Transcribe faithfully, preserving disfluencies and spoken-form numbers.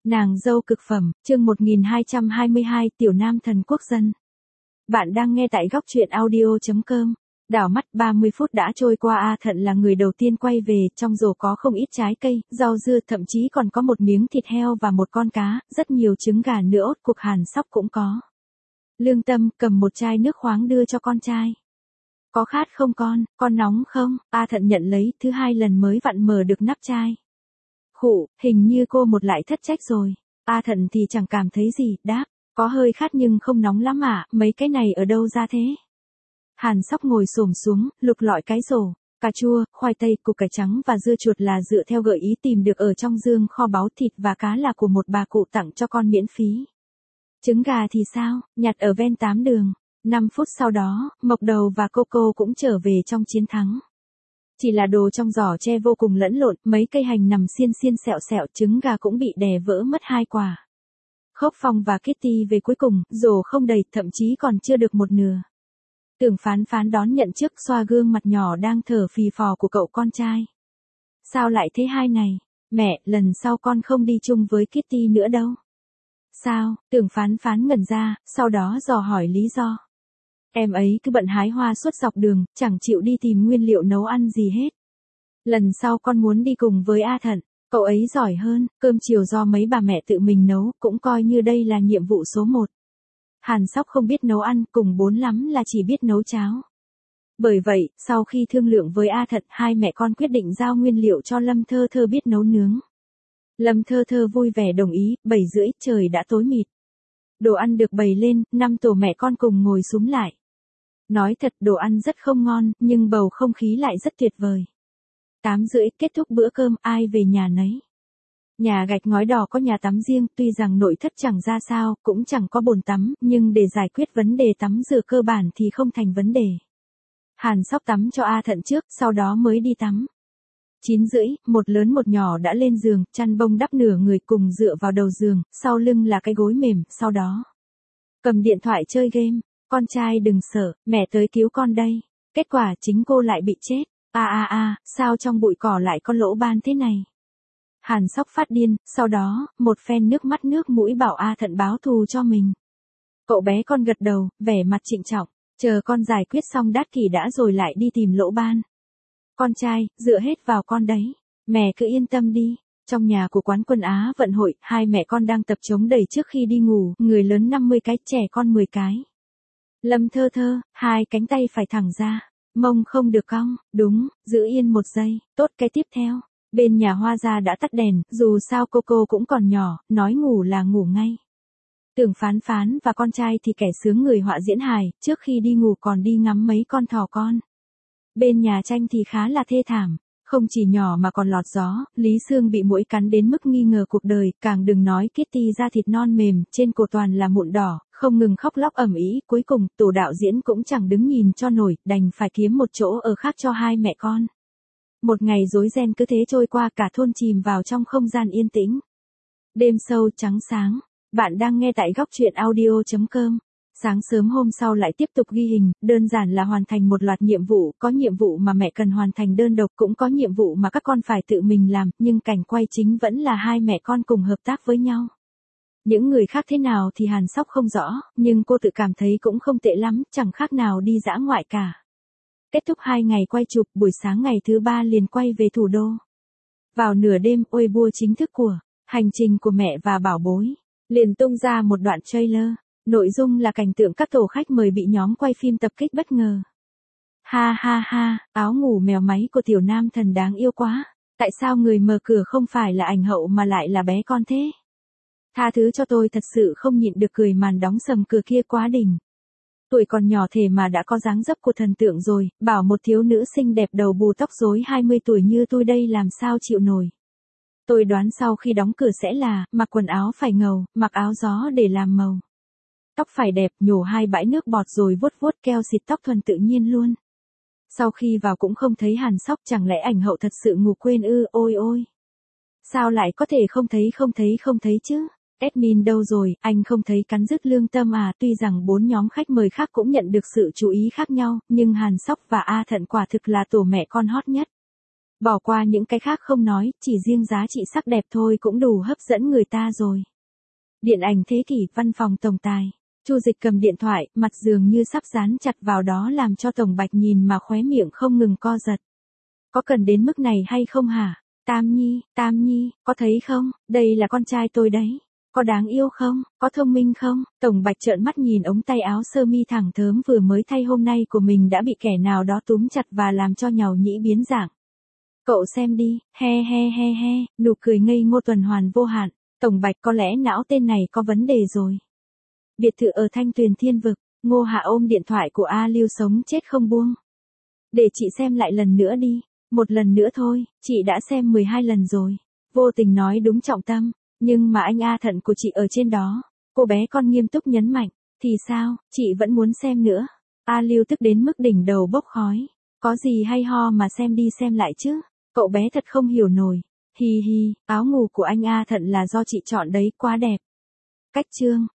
Nàng dâu cực phẩm, chương một nghìn hai trăm hai mươi hai, tiểu nam thần quốc dân. Bạn đang nghe tại góc truyện audio chấm com. Đảo mắt ba mươi phút đã trôi qua, A Thận là người đầu tiên quay về, trong rổ có không ít trái cây, rau dưa, thậm chí còn có một miếng thịt heo và một con cá, rất nhiều trứng gà nữa, ốt cục Hàn Sóc cũng có. Lương Tâm cầm một chai nước khoáng đưa cho con trai. Có khát không con, con nóng không? A Thận nhận lấy, thứ hai lần mới vặn mở được nắp chai. Khụ, hình như cô một lại thất trách rồi. A Thận thì chẳng cảm thấy gì, đáp, có hơi khát nhưng không nóng lắm ạ, à, mấy cái này ở đâu ra thế? Hàn Sóc ngồi xổm xuống, lục lọi cái rổ, cà chua, khoai tây, củ cải trắng và dưa chuột là dựa theo gợi ý tìm được ở trong dương kho báu, thịt và cá là của một bà cụ tặng cho con miễn phí. Trứng gà thì sao, nhặt ở ven tám đường. năm phút sau đó, Mộc Đầu và Coco cũng trở về trong chiến thắng. Chỉ là đồ trong giỏ tre vô cùng lẫn lộn, mấy cây hành nằm xiên xiên sẹo sẹo, trứng gà cũng bị đè vỡ mất hai quả. Khốc Phong và Kitty về cuối cùng, rổ không đầy, thậm chí còn chưa được một nửa. Tưởng Phán Phán đón nhận trước, xoa gương mặt nhỏ đang thở phì phò của cậu con trai. Sao lại thế hai này? Mẹ, lần sau con không đi chung với Kitty nữa đâu. Sao? Tưởng Phán Phán ngẩn ra, sau đó dò hỏi lý do. Em ấy cứ bận hái hoa suốt dọc đường, chẳng chịu đi tìm nguyên liệu nấu ăn gì hết. Lần sau con muốn đi cùng với A Thận, cậu ấy giỏi hơn, cơm chiều do mấy bà mẹ tự mình nấu, cũng coi như đây là nhiệm vụ số một. Hàn Sóc không biết nấu ăn, cùng bốn lắm là chỉ biết nấu cháo. Bởi vậy, sau khi thương lượng với A Thận, hai mẹ con quyết định giao nguyên liệu cho Lâm Thơ Thơ biết nấu nướng. Lâm Thơ Thơ vui vẻ đồng ý, bảy rưỡi, trời đã tối mịt. Đồ ăn được bày lên, năm tổ mẹ con cùng ngồi xúm lại. Nói thật, đồ ăn rất không ngon, nhưng bầu không khí lại rất tuyệt vời. Tám rưỡi, kết thúc bữa cơm, ai về nhà nấy. Nhà gạch ngói đỏ có nhà tắm riêng, tuy rằng nội thất chẳng ra sao, cũng chẳng có bồn tắm, nhưng để giải quyết vấn đề tắm rửa cơ bản thì không thành vấn đề. Hàn Sóc tắm cho A Thận trước, sau đó mới đi tắm. Chín rưỡi, một lớn một nhỏ đã lên giường, chăn bông đắp nửa người cùng dựa vào đầu giường, sau lưng là cái gối mềm, sau đó cầm điện thoại chơi game. Con trai đừng sợ, mẹ tới cứu con đây. Kết quả chính cô lại bị chết. A a a, sao trong bụi cỏ lại có lỗ ban thế này? Hàn Sóc phát điên, sau đó, một phen nước mắt nước mũi bảo A Thận báo thù cho mình. Cậu bé con gật đầu, vẻ mặt trịnh trọng, chờ con giải quyết xong đát kỷ đã rồi lại đi tìm lỗ ban. Con trai, dựa hết vào con đấy. Mẹ cứ yên tâm đi. Trong nhà của quán quân Á vận hội, hai mẹ con đang tập chống đẩy trước khi đi ngủ, người lớn năm mươi cái, trẻ con mười cái. Lâm Thơ Thơ, hai cánh tay phải thẳng ra, mông không được cong, đúng, giữ yên một giây, tốt, cái tiếp theo. Bên nhà Hoa Gia đã tắt đèn, dù sao Coco cũng còn nhỏ, nói ngủ là ngủ ngay. Tưởng Phán Phán và con trai thì kẻ sướng người họa diễn hài, trước khi đi ngủ còn đi ngắm mấy con thỏ con. Bên nhà Tranh thì khá là thê thảm. Không chỉ nhỏ mà còn lọt gió, Lý Sương bị muỗi cắn đến mức nghi ngờ cuộc đời, càng đừng nói Kitty da thịt non mềm, trên cổ toàn là mụn đỏ, không ngừng khóc lóc ầm ĩ, cuối cùng, tổ đạo diễn cũng chẳng đứng nhìn cho nổi, đành phải kiếm một chỗ ở khác cho hai mẹ con. Một ngày rối ren cứ thế trôi qua, cả thôn chìm vào trong không gian yên tĩnh. Đêm sâu trắng sáng, bạn đang nghe tại góc truyện audio chấm com. Sáng sớm hôm sau lại tiếp tục ghi hình, đơn giản là hoàn thành một loạt nhiệm vụ, có nhiệm vụ mà mẹ cần hoàn thành đơn độc, cũng có nhiệm vụ mà các con phải tự mình làm, nhưng cảnh quay chính vẫn là hai mẹ con cùng hợp tác với nhau. Những người khác thế nào thì Hàn Sóc không rõ, nhưng cô tự cảm thấy cũng không tệ lắm, chẳng khác nào đi dã ngoại cả. Kết thúc hai ngày quay chụp, buổi sáng ngày thứ ba liền quay về thủ đô. Vào nửa đêm, Weibo chính thức của Hành trình của mẹ và bảo bối liền tung ra một đoạn trailer. Nội dung là cảnh tượng các tổ khách mời bị nhóm quay phim tập kích bất ngờ. Ha ha ha, áo ngủ mèo máy của tiểu nam thần đáng yêu quá. Tại sao người mở cửa không phải là ảnh hậu mà lại là bé con thế? Tha thứ cho tôi, thật sự không nhịn được cười, màn đóng sầm cửa kia quá đỉnh. Tuổi còn nhỏ thể mà đã có dáng dấp của thần tượng rồi, bảo một thiếu nữ xinh đẹp đầu bù tóc rối hai mươi tuổi như tôi đây làm sao chịu nổi. Tôi đoán sau khi đóng cửa sẽ là, mặc quần áo phải ngầu, mặc áo gió để làm màu. Tóc phải đẹp, nhổ hai bãi nước bọt rồi vuốt vuốt keo xịt tóc thuần tự nhiên luôn. Sau khi vào cũng không thấy Hàn Sóc, chẳng lẽ ảnh hậu thật sự ngủ quên ư? Ôi ôi. Sao lại có thể không thấy không thấy không thấy chứ? Admin đâu rồi, anh không thấy cắn rứt lương tâm à? Tuy rằng bốn nhóm khách mời khác cũng nhận được sự chú ý khác nhau, nhưng Hàn Sóc và A Thận quả thực là tổ mẹ con hot nhất. Bỏ qua những cái khác không nói, chỉ riêng giá trị sắc đẹp thôi cũng đủ hấp dẫn người ta rồi. Điện ảnh thế kỷ, văn phòng tổng tài. Chu Dịch cầm điện thoại, mặt dường như sắp dán chặt vào đó làm cho Tổng Bạch nhìn mà khóe miệng không ngừng co giật. Có cần đến mức này hay không hả? Tam Nhi, Tam Nhi, có thấy không, đây là con trai tôi đấy. Có đáng yêu không, có thông minh không? Tổng Bạch trợn mắt nhìn ống tay áo sơ mi thẳng thớm vừa mới thay hôm nay của mình đã bị kẻ nào đó túm chặt và làm cho nhàu nhĩ biến dạng. Cậu xem đi, he he he he, nụ cười ngây ngô tuần hoàn vô hạn. Tổng Bạch có lẽ não tên này có vấn đề rồi. Biệt thự ở Thanh Tuyền Thiên Vực, Ngô Hạ ôm điện thoại của A Lưu sống chết không buông. Để chị xem lại lần nữa đi, một lần nữa thôi, chị đã xem mười hai lần rồi. Vô tình nói đúng trọng tâm, nhưng mà anh A Thận của chị ở trên đó. Cô bé con nghiêm túc nhấn mạnh, thì sao, chị vẫn muốn xem nữa. A Lưu tức đến mức đỉnh đầu bốc khói. Có gì hay ho mà xem đi xem lại chứ, cậu bé thật không hiểu nổi. Hi hi, áo ngủ của anh A Thận là do chị chọn đấy, quá đẹp. Cách chương